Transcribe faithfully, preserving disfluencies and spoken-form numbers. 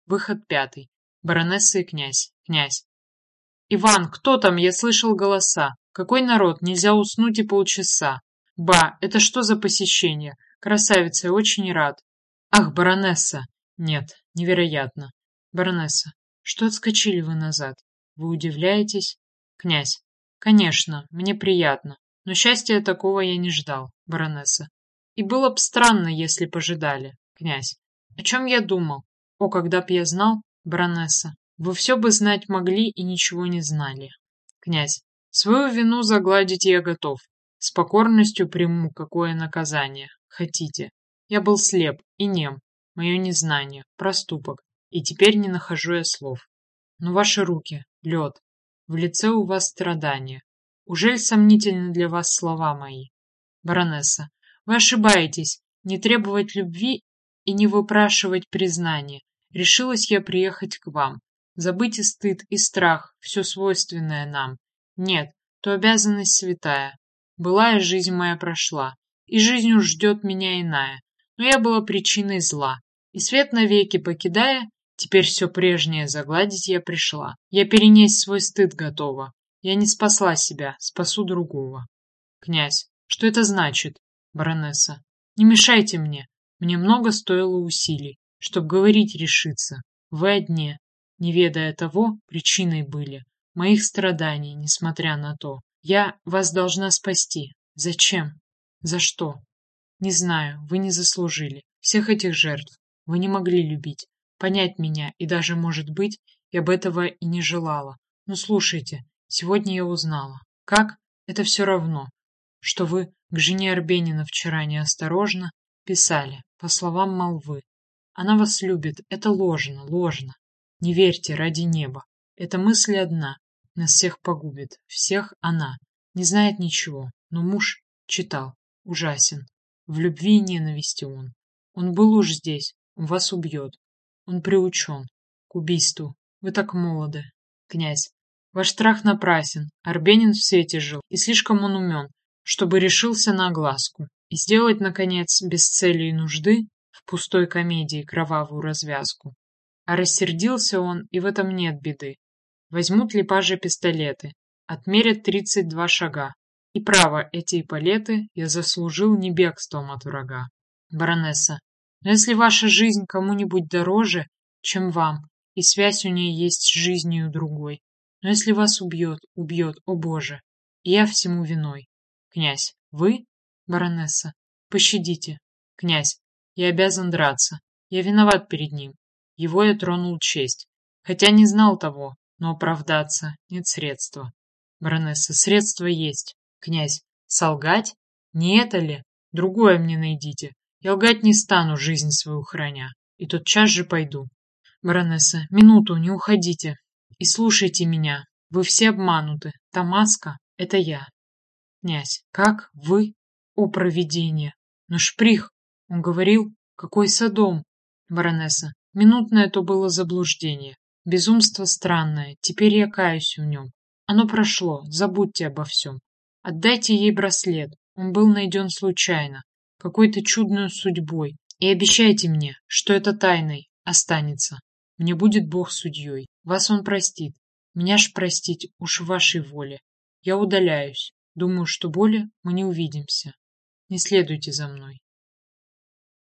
Выход пятый. Баронесса и князь. Князь. Иван, кто там? Я слышал голоса. Какой народ? Нельзя уснуть и полчаса. Ба, это что за посещение? Красавица, я очень рад. Ах, баронесса. Нет, невероятно. Баронесса. Что отскочили вы назад? Вы удивляетесь? Князь. Конечно, мне приятно. Но счастья такого я не ждал, баронесса. И было б странно, если б ожидали. Князь. О чем я думал? О, когда б я знал, баронесса. Вы все бы знать могли и ничего не знали. Князь. Свою вину загладить я готов. С покорностью приму, какое наказание хотите. Я был слеп и нем. Мое незнание, проступок. И теперь не нахожу я слов. Но ваши руки, лед. В лице у вас страдания. Ужель сомнительны для вас слова мои? Баронесса. Вы ошибаетесь. Не требовать любви и не выпрашивать признания. Решилась я приехать к вам. Забыть и стыд, и страх, все свойственное нам. Нет, то обязанность святая. Былая жизнь моя прошла, и жизнь уж ждет меня иная. Но я была причиной зла, и свет навеки покидая, теперь все прежнее загладить я пришла. Я перенесть свой стыд готова. Я не спасла себя, спасу другого. Князь. Что это значит? Баронесса. Не мешайте мне. Мне много стоило усилий, чтоб говорить решиться. Вы одни, не ведая того, причиной были моих страданий, несмотря на то. Я вас должна спасти. Зачем? За что? Не знаю, вы не заслужили всех этих жертв. Вы не могли любить, понять меня, и даже, может быть, я бы этого и не желала. Но слушайте, сегодня я узнала. Как? Это все равно, что вы к жене Арбенина вчера неосторожно писали, по словам молвы. Она вас любит, это ложно, ложно. Не верьте ради неба. Эта мысль одна, нас всех погубит, всех она. Не знает ничего, но муж читал, ужасен. В любви и ненависти он. Он был уж здесь, он вас убьет. Он приучен к убийству. Вы так молоды. Князь. Ваш страх напрасен. Арбенин в свете жил, и слишком он умен, чтобы решился на огласку. И сделать, наконец, без цели и нужды в пустой комедии кровавую развязку. А рассердился он, и в этом нет беды. Возьмут ли пажи пистолеты, отмерят тридцать два шага. И право, эти эполеты я заслужил не бегством от врага. Баронесса. Но если ваша жизнь кому-нибудь дороже, чем вам, и связь у ней есть с жизнью другой, но если вас убьет, убьет, о Боже, и я всему виной. Князь. Вы? Баронесса. Пощадите. Князь. Я обязан драться. Я виноват перед ним. Его я тронул честь. Хотя не знал того, но оправдаться нет средства. Баронесса. Средства есть. Князь. Солгать? Не это ли? Другое мне найдите. Я лгать не стану, жизнь свою храня. И тотчас же пойду. Баронесса. Минуту, не уходите. И слушайте меня. Вы все обмануты. Та маска — это я. Князь. Как? Вы? О, провидение! Но Шприх, он говорил, какой Содом. Баронесса. Минутное то было заблуждение. Безумство странное. Теперь я каюсь в нем. Оно прошло. Забудьте обо всем. Отдайте ей браслет. Он был найден случайно, какой-то чудной судьбой. И обещайте мне, что это тайной останется. Мне будет Бог судьей. Вас он простит. Меня ж простить уж в вашей воле. Я удаляюсь. Думаю, что более мы не увидимся. Не следуйте за мной.